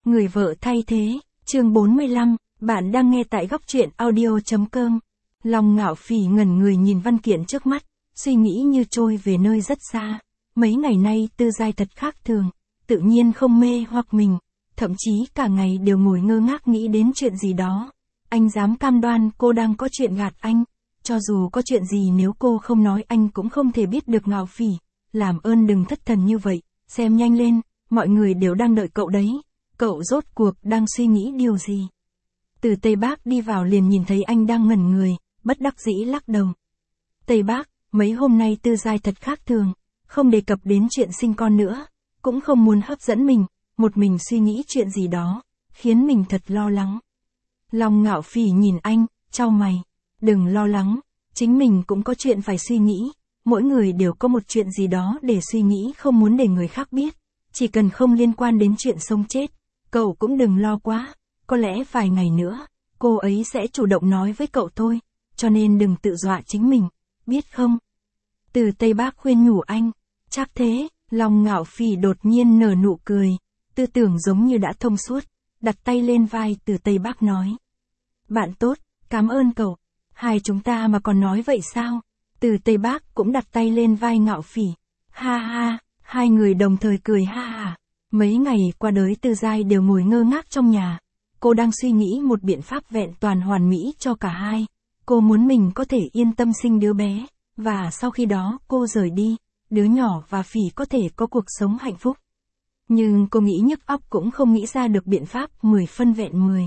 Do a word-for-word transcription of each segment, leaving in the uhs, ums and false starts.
Người vợ thay thế, chương bốn mươi lăm, bạn đang nghe tại góc truyện audio.com. Lòng ngạo phỉ ngẩn người nhìn văn kiện trước mắt, suy nghĩ như trôi về nơi rất xa. Mấy ngày nay Tư Giai thật khác thường, tự nhiên không mê hoặc mình, thậm chí cả ngày đều ngồi ngơ ngác nghĩ đến chuyện gì đó. Anh dám cam đoan cô đang có chuyện gạt anh, cho dù có chuyện gì nếu cô không nói anh cũng không thể biết được. Ngạo phỉ, làm ơn đừng thất thần như vậy, xem nhanh lên, mọi người đều đang đợi cậu đấy. Cậu rốt cuộc đang suy nghĩ điều gì? Từ Tây Bác đi vào liền nhìn thấy anh đang ngẩn người, bất đắc dĩ lắc đầu. Tây Bác, mấy hôm nay Tư Giai thật khác thường, không đề cập đến chuyện sinh con nữa, cũng không muốn hấp dẫn mình, một mình suy nghĩ chuyện gì đó, khiến mình thật lo lắng. Lòng ngạo phỉ nhìn anh, chau mày. Đừng lo lắng, chính mình cũng có chuyện phải suy nghĩ, mỗi người đều có một chuyện gì đó để suy nghĩ không muốn để người khác biết, chỉ cần không liên quan đến chuyện sống chết. Cậu cũng đừng lo quá, có lẽ vài ngày nữa, cô ấy sẽ chủ động nói với cậu thôi, cho nên đừng tự dọa chính mình, biết không? Từ Tây Bác khuyên nhủ anh, chắc thế, lòng ngạo phỉ đột nhiên nở nụ cười, tư tưởng giống như đã thông suốt, đặt tay lên vai Từ Tây Bác nói. Bạn tốt, cảm ơn cậu, hai chúng ta mà còn nói vậy sao? Từ Tây Bác cũng đặt tay lên vai ngạo phỉ, ha ha, hai người đồng thời cười ha ha. Mấy ngày qua đời Tư Giai đều ngồi ngơ ngác trong nhà. Cô đang suy nghĩ một biện pháp vẹn toàn hoàn mỹ cho cả hai. Cô muốn mình có thể yên tâm sinh đứa bé, và sau khi đó cô rời đi, đứa nhỏ và phỉ có thể có cuộc sống hạnh phúc. Nhưng cô nghĩ nhức óc cũng không nghĩ ra được biện pháp mười phân vẹn mười.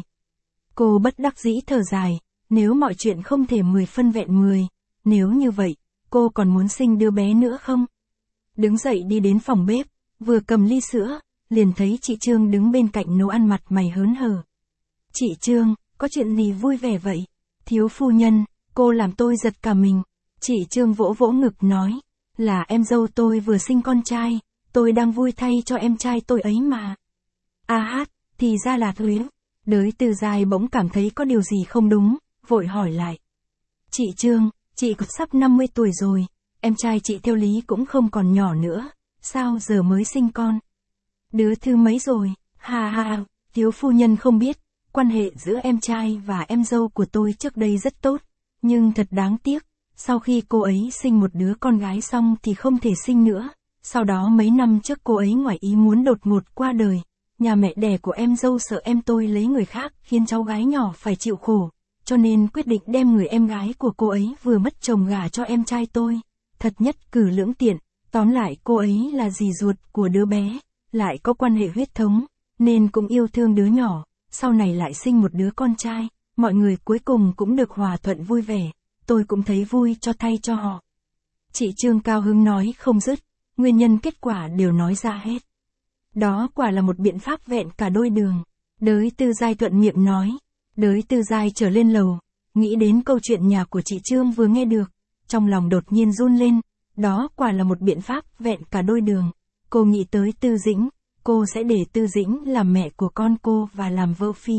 Cô bất đắc dĩ thở dài, nếu mọi chuyện không thể mười phân vẹn mười, nếu như vậy, cô còn muốn sinh đứa bé nữa không? Đứng dậy đi đến phòng bếp, vừa cầm ly sữa, liền thấy chị Trương đứng bên cạnh nấu ăn, mặt mày hớn hở. Chị Trương, có chuyện gì vui vẻ vậy? Thiếu phu nhân, cô làm tôi giật cả mình. Chị Trương vỗ vỗ ngực nói, là em dâu tôi vừa sinh con trai, tôi đang vui thay cho em trai tôi ấy mà. A hát, thì ra là thế. Đới Tư Giai bỗng cảm thấy có điều gì không đúng, vội hỏi lại. Chị Trương, chị cũng sắp năm mươi tuổi rồi, em trai chị theo lý cũng không còn nhỏ nữa, sao giờ mới sinh con? Đứa thứ mấy rồi? Ha ha, thiếu phu nhân không biết, quan hệ giữa em trai và em dâu của tôi trước đây rất tốt, nhưng thật đáng tiếc, sau khi cô ấy sinh một đứa con gái xong thì không thể sinh nữa, sau đó mấy năm trước cô ấy ngoài ý muốn đột ngột qua đời, nhà mẹ đẻ của em dâu sợ em tôi lấy người khác khiến cháu gái nhỏ phải chịu khổ, cho nên quyết định đem người em gái của cô ấy vừa mất chồng gả cho em trai tôi, thật nhất cử lưỡng tiện, tóm lại cô ấy là dì ruột của đứa bé, lại có quan hệ huyết thống, nên cũng yêu thương đứa nhỏ, sau này lại sinh một đứa con trai, mọi người cuối cùng cũng được hòa thuận vui vẻ, tôi cũng thấy vui cho thay cho họ. Chị Trương cao hứng nói không dứt, nguyên nhân kết quả đều nói ra hết. Đó quả là một biện pháp vẹn cả đôi đường. Đới Tư Giai thuận miệng nói. Đới Tư Giai trở lên lầu, nghĩ đến câu chuyện nhà của chị Trương vừa nghe được, trong lòng đột nhiên run lên, đó quả là một biện pháp vẹn cả đôi đường. Cô nghĩ tới Tư Dĩnh, cô sẽ để Tư Dĩnh làm mẹ của con cô và làm vợ phỉ.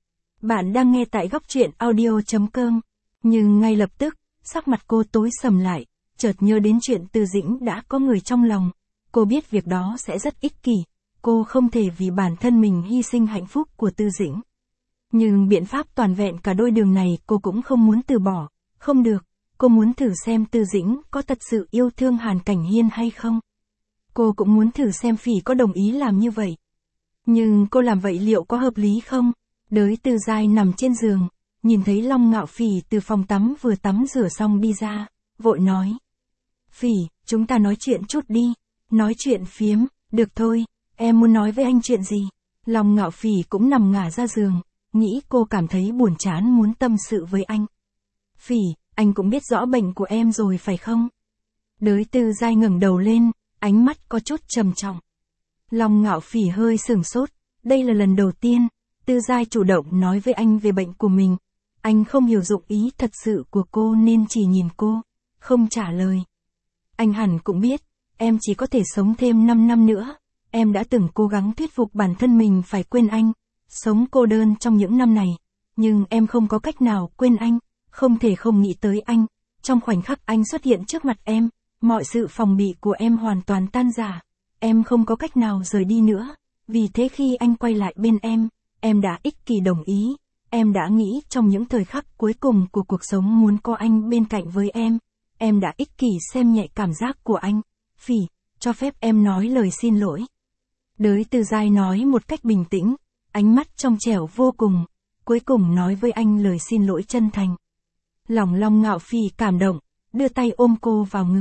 Bạn đang nghe tại góc truyện audio.com, nhưng ngay lập tức, sắc mặt cô tối sầm lại, chợt nhớ đến chuyện Tư Dĩnh đã có người trong lòng. Cô biết việc đó sẽ rất ích kỷ, cô không thể vì bản thân mình hy sinh hạnh phúc của Tư Dĩnh. Nhưng biện pháp toàn vẹn cả đôi đường này cô cũng không muốn từ bỏ, không được, cô muốn thử xem Tư Dĩnh có thật sự yêu thương Hàn Cảnh Hiên hay không. Cô cũng muốn thử xem phỉ có đồng ý làm như vậy. Nhưng cô làm vậy liệu có hợp lý không? Đới Tư Giai nằm trên giường, nhìn thấy Long Ngạo Phỉ từ phòng tắm vừa tắm rửa xong đi ra, vội nói. Phỉ, chúng ta nói chuyện chút đi. Nói chuyện phiếm, được thôi, em muốn nói với anh chuyện gì? Long Ngạo Phỉ cũng nằm ngả ra giường, nghĩ cô cảm thấy buồn chán muốn tâm sự với anh. Phỉ, anh cũng biết rõ bệnh của em rồi phải không? Đới Tư Giai ngẩng đầu lên, ánh mắt có chút trầm trọng. Long Ngạo Phỉ hơi sửng sốt, đây là lần đầu tiên, Tư Giai chủ động nói với anh về bệnh của mình. Anh không hiểu dụng ý thật sự của cô nên chỉ nhìn cô, không trả lời. Anh hẳn cũng biết, em chỉ có thể sống thêm năm năm nữa, em đã từng cố gắng thuyết phục bản thân mình phải quên anh, sống cô đơn trong những năm này, nhưng em không có cách nào quên anh, không thể không nghĩ tới anh, trong khoảnh khắc anh xuất hiện trước mặt em, mọi sự phòng bị của em hoàn toàn tan rã, em không có cách nào rời đi nữa, vì thế khi anh quay lại bên em, em đã ích kỷ đồng ý, em đã nghĩ trong những thời khắc cuối cùng của cuộc sống muốn có anh bên cạnh với em, em đã ích kỷ xem nhẹ cảm giác của anh. Phỉ, cho phép em nói lời xin lỗi. Đới Từ Giai nói một cách bình tĩnh, ánh mắt trong trẻo vô cùng, cuối cùng nói với anh lời xin lỗi chân thành. Lòng Long Ngạo Phỉ cảm động, đưa tay ôm cô vào ngực.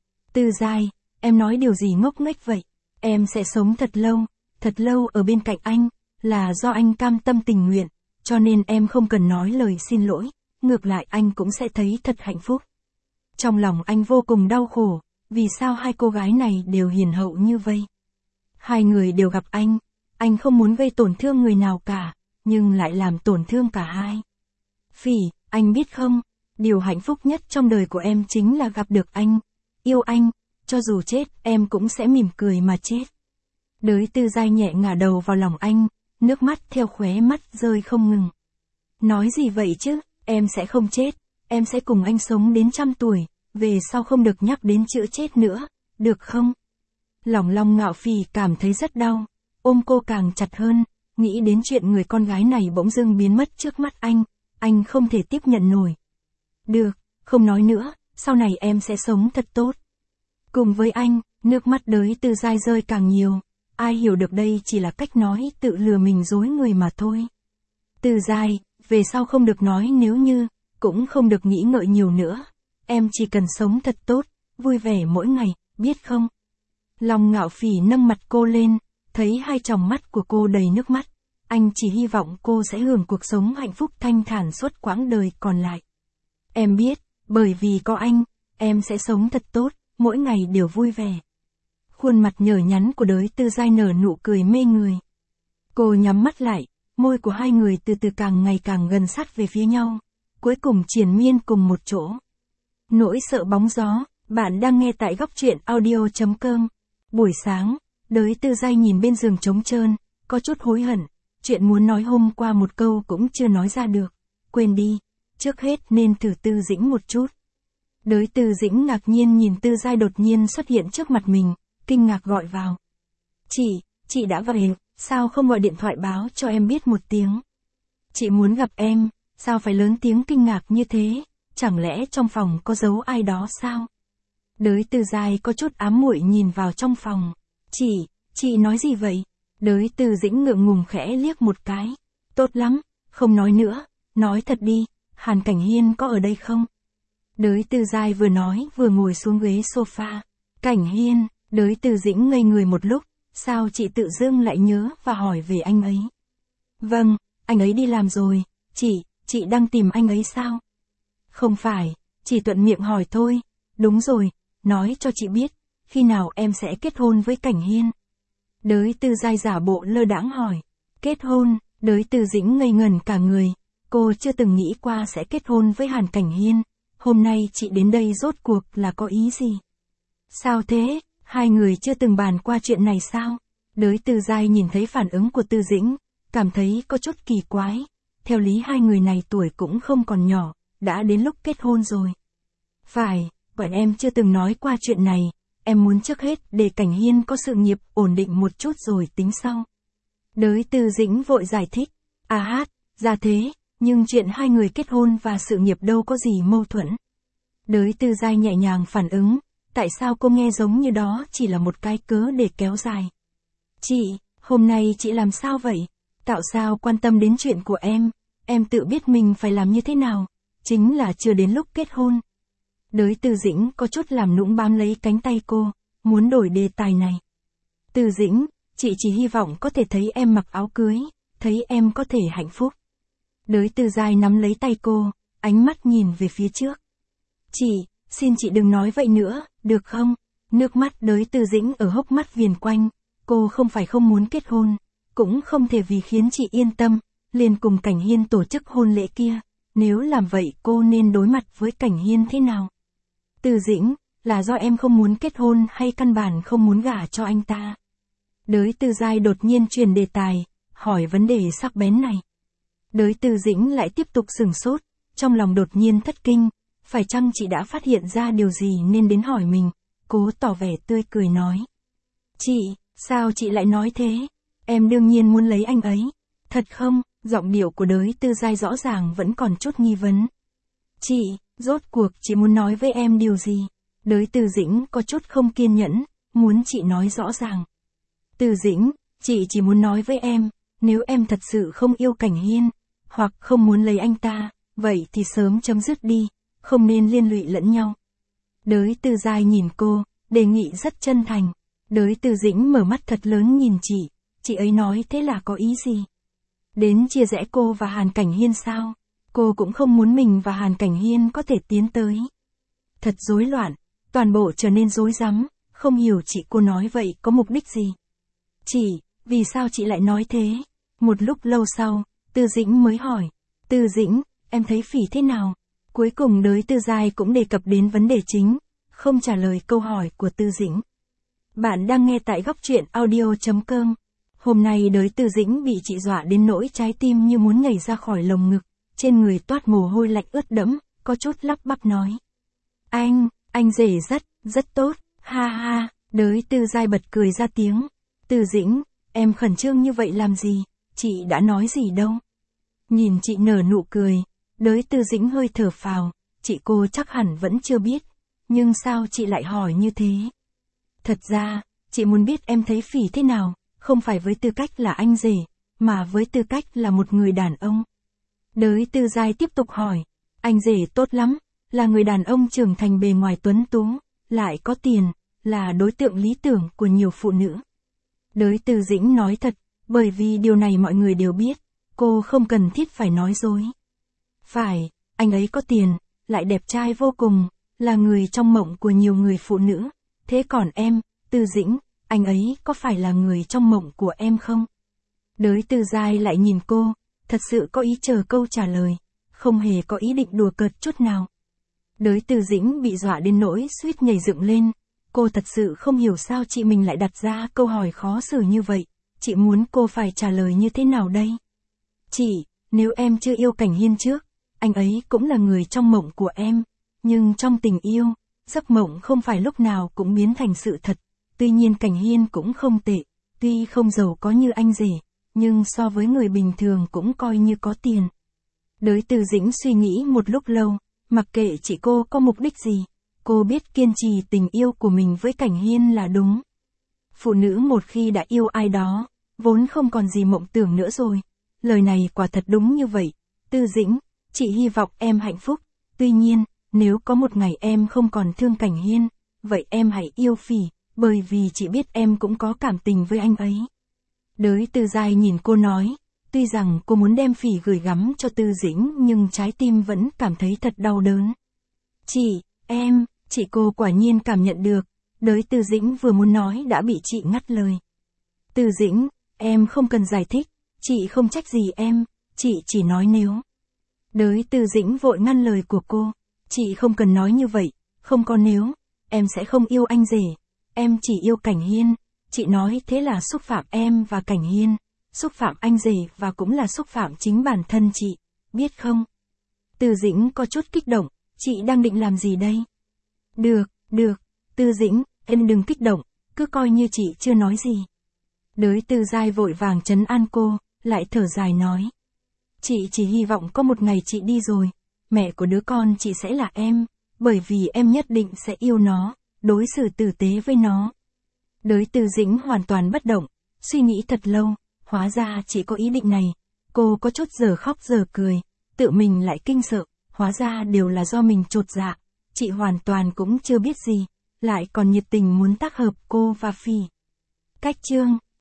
Từ Giai, em nói điều gì ngốc nghếch vậy? Em sẽ sống thật lâu, thật lâu ở bên cạnh anh, là do anh cam tâm tình nguyện, cho nên em không cần nói lời xin lỗi, ngược lại anh cũng sẽ thấy thật hạnh phúc. Trong lòng anh vô cùng đau khổ, vì sao hai cô gái này đều hiền hậu như vậy? Hai người đều gặp anh, anh không muốn gây tổn thương người nào cả, nhưng lại làm tổn thương cả hai. Phỉ, anh biết không, điều hạnh phúc nhất trong đời của em chính là gặp được anh, yêu anh, cho dù chết em cũng sẽ mỉm cười mà chết. Đới Từ Giai nhẹ ngả đầu vào lòng anh, nước mắt theo khóe mắt rơi không ngừng. Nói gì vậy chứ, em sẽ không chết, em sẽ cùng anh sống đến trăm tuổi, về sau không được nhắc đến chữ chết nữa, được không? Lòng Long Ngạo Phỉ cảm thấy rất đau, ôm cô càng chặt hơn, nghĩ đến chuyện người con gái này bỗng dưng biến mất trước mắt anh, anh không thể tiếp nhận nổi. Được, không nói nữa, sau này em sẽ sống thật tốt. Cùng với anh, nước mắt Đới Từ Giai rơi càng nhiều, ai hiểu được đây chỉ là cách nói tự lừa mình dối người mà thôi. Từ Giai, về sau không được nói nếu như, cũng không được nghĩ ngợi nhiều nữa, em chỉ cần sống thật tốt, vui vẻ mỗi ngày, biết không? Long Ngạo Phỉ nâng mặt cô lên, thấy hai tròng mắt của cô đầy nước mắt, anh chỉ hy vọng cô sẽ hưởng cuộc sống hạnh phúc thanh thản suốt quãng đời còn lại. Em biết, bởi vì có anh, em sẽ sống thật tốt, mỗi ngày đều vui vẻ. Khuôn mặt nhờ nhắn của Đới Từ Giai nở nụ cười mê người. Cô nhắm mắt lại, môi của hai người từ từ càng ngày càng gần sát về phía nhau, cuối cùng triền miên cùng một chỗ. Nỗi sợ bóng gió, bạn đang nghe tại góc truyện audio chấm com. Buổi sáng, Đới Từ Giai nhìn bên giường trống trơn, có chút hối hận, chuyện muốn nói hôm qua một câu cũng chưa nói ra được, quên đi, trước hết nên thử Tư Dĩnh một chút. Đới Từ Dĩnh ngạc nhiên nhìn Từ Giai đột nhiên xuất hiện trước mặt mình, kinh ngạc gọi vào. Chị, chị đã về, sao không gọi điện thoại báo cho em biết một tiếng? Chị muốn gặp em, sao phải lớn tiếng kinh ngạc như thế, chẳng lẽ trong phòng có giấu ai đó sao? Đới Từ Giai có chút ám muội nhìn vào trong phòng. Chị, chị nói gì vậy? Đới Từ Dĩnh ngượng ngùng khẽ liếc một cái. Tốt lắm, không nói nữa, nói thật đi, Hàn Cảnh Hiên có ở đây không? Đới Từ Giai vừa nói vừa ngồi xuống ghế sofa. Cảnh Hiên, Đới Từ Dĩnh ngây người một lúc, sao chị tự dưng lại nhớ và hỏi về anh ấy? Vâng, anh ấy đi làm rồi, chị, chị đang tìm anh ấy sao? Không phải, chỉ thuận miệng hỏi thôi, đúng rồi, nói cho chị biết, khi nào em sẽ kết hôn với Cảnh Hiên? Đới Từ Giai giả bộ lơ đãng hỏi. Kết hôn? Đới Từ Dĩnh ngây ngẩn cả người, cô chưa từng nghĩ qua sẽ kết hôn với Hàn Cảnh Hiên, hôm nay chị đến đây rốt cuộc là có ý gì? Sao thế, hai người chưa từng bàn qua chuyện này sao? Đới Từ Giai nhìn thấy phản ứng của Tư Dĩnh, cảm thấy có chút kỳ quái, theo lý hai người này tuổi cũng không còn nhỏ, đã đến lúc kết hôn rồi. Phải, bọn em chưa từng nói qua chuyện này, em muốn trước hết để Cảnh Hiên có sự nghiệp ổn định một chút rồi tính sau. Đới Từ Dĩnh vội giải thích, à hát, ra thế, nhưng chuyện hai người kết hôn và sự nghiệp đâu có gì mâu thuẫn. Đới Từ Giai nhẹ nhàng phản ứng, tại sao cô nghe giống như đó chỉ là một cái cớ để kéo dài. Chị, hôm nay chị làm sao vậy? Tạo sao quan tâm đến chuyện của em, em tự biết mình phải làm như thế nào, chính là chưa đến lúc kết hôn. Đới Từ Dĩnh có chút làm nũng bám lấy cánh tay cô, muốn đổi đề tài này. Từ Dĩnh, chị chỉ hy vọng có thể thấy em mặc áo cưới, thấy em có thể hạnh phúc. Đới Từ Giai nắm lấy tay cô, ánh mắt nhìn về phía trước. Chị, xin chị đừng nói vậy nữa, được không? Nước mắt Đới Từ Dĩnh ở hốc mắt viền quanh, cô không phải không muốn kết hôn, cũng không thể vì khiến chị yên tâm, liền cùng Cảnh Hiên tổ chức hôn lễ kia, nếu làm vậy cô nên đối mặt với Cảnh Hiên thế nào? Từ Dĩnh, là do em không muốn kết hôn hay căn bản không muốn gả cho anh ta? Đới Từ Giai đột nhiên chuyển đề tài, hỏi vấn đề sắc bén này. Đới Từ Dĩnh lại tiếp tục sửng sốt, trong lòng đột nhiên thất kinh, phải chăng chị đã phát hiện ra điều gì nên đến hỏi mình, cố tỏ vẻ tươi cười nói. Chị, sao chị lại nói thế? Em đương nhiên muốn lấy anh ấy. Thật không? Giọng điệu của đới Tư Giai rõ ràng vẫn còn chút nghi vấn. Chị, rốt cuộc chị muốn nói với em điều gì? Đới Từ Dĩnh có chút không kiên nhẫn, muốn chị nói rõ ràng. Từ Dĩnh, chị chỉ muốn nói với em, nếu em thật sự không yêu Cảnh Hiên, hoặc không muốn lấy anh ta, vậy thì sớm chấm dứt đi, không nên liên lụy lẫn nhau. Đới Tư Giai nhìn cô, đề nghị rất chân thành. Đới Từ Dĩnh mở mắt thật lớn nhìn chị, chị ấy nói thế là có ý gì? Đến chia rẽ cô và Hàn Cảnh Hiên sao? Cô cũng không muốn mình và Hàn Cảnh Hiên có thể tiến tới. Thật rối loạn, toàn bộ trở nên rối rắm, không hiểu chị cô nói vậy có mục đích gì. Chị, vì sao chị lại nói thế? Một lúc lâu sau, Tư Dĩnh mới hỏi. Tư Dĩnh, em thấy Phỉ thế nào? Cuối cùng đới Tư Giai cũng đề cập đến vấn đề chính, không trả lời câu hỏi của Tư Dĩnh. Bạn đang nghe tại góc truyện audio chấm com. Hôm nay đới Tư Dĩnh bị chị dọa đến nỗi trái tim như muốn nhảy ra khỏi lồng ngực, trên người toát mồ hôi lạnh ướt đẫm, có chút lắp bắp nói. Anh, anh rể rất, rất tốt, ha ha, đới Tư Giai bật cười ra tiếng. Tư Dĩnh, em khẩn trương như vậy làm gì, chị đã nói gì đâu. Nhìn chị nở nụ cười, đới Tư Dĩnh hơi thở phào, chị cô chắc hẳn vẫn chưa biết, nhưng sao chị lại hỏi như thế? Thật ra, chị muốn biết em thấy Phỉ thế nào, không phải với tư cách là anh rể, mà với tư cách là một người đàn ông. Đới Tư Giai tiếp tục hỏi, anh rể tốt lắm, là người đàn ông trưởng thành bề ngoài tuấn tú, lại có tiền, là đối tượng lý tưởng của nhiều phụ nữ. Đới Tư Dĩnh nói thật, bởi vì điều này mọi người đều biết, cô không cần thiết phải nói dối. Phải, anh ấy có tiền, lại đẹp trai vô cùng, là người trong mộng của nhiều người phụ nữ. Thế còn em, Tư Dĩnh, anh ấy có phải là người trong mộng của em không? Đới Tư Giai lại nhìn cô, thật sự có ý chờ câu trả lời, không hề có ý định đùa cợt chút nào. Đới Tư Dĩnh bị dọa đến nỗi suýt nhảy dựng lên, cô thật sự không hiểu sao chị mình lại đặt ra câu hỏi khó xử như vậy, chị muốn cô phải trả lời như thế nào đây? Chị, nếu em chưa yêu Cảnh Hiên trước, anh ấy cũng là người trong mộng của em, nhưng trong tình yêu, giấc mộng không phải lúc nào cũng biến thành sự thật, tuy nhiên Cảnh Hiên cũng không tệ, tuy không giàu có như anh rể, nhưng so với người bình thường cũng coi như có tiền. Đới Tư Dĩnh suy nghĩ một lúc lâu, mặc kệ chị cô có mục đích gì, cô biết kiên trì tình yêu của mình với Cảnh Hiên là đúng. Phụ nữ một khi đã yêu ai đó, vốn không còn gì mộng tưởng nữa rồi. Lời này quả thật đúng như vậy. Tư Dĩnh, chị hy vọng em hạnh phúc, tuy nhiên, nếu có một ngày em không còn thương Cảnh Hiên, vậy em hãy yêu Phỉ, bởi vì chị biết em cũng có cảm tình với anh ấy. Đới Tư Giai nhìn cô nói, tuy rằng cô muốn đem Phỉ gửi gắm cho Tư Dĩnh nhưng trái tim vẫn cảm thấy thật đau đớn. Chị, em, chị cô quả nhiên cảm nhận được, đới Tư Dĩnh vừa muốn nói đã bị chị ngắt lời. Tư Dĩnh, em không cần giải thích, chị không trách gì em, chị chỉ nói nếu. Đới Tư Dĩnh vội ngăn lời của cô, chị không cần nói như vậy, không có nếu, em sẽ không yêu anh rể, em chỉ yêu Cảnh Hiên, chị nói thế là xúc phạm em và Cảnh Hiên, xúc phạm anh rể và cũng là xúc phạm chính bản thân chị, biết không? Tư Dĩnh có chút kích động, chị đang định làm gì đây? Được, được, Tư Dĩnh, em đừng kích động, cứ coi như chị chưa nói gì. Đới Tư Giai vội vàng trấn an cô, lại thở dài nói. Chị chỉ hy vọng có một ngày chị đi rồi, mẹ của đứa con chị sẽ là em, bởi vì em nhất định sẽ yêu nó, đối xử tử tế với nó. Đới Tư Dĩnh hoàn toàn bất động, suy nghĩ thật lâu, hóa ra chị có ý định này. Cô có chút giờ khóc giờ cười, tự mình lại kinh sợ, hóa ra đều là do mình chột dạ. Chị hoàn toàn cũng chưa biết gì, lại còn nhiệt tình muốn tác hợp cô và Phỉ. Cách chương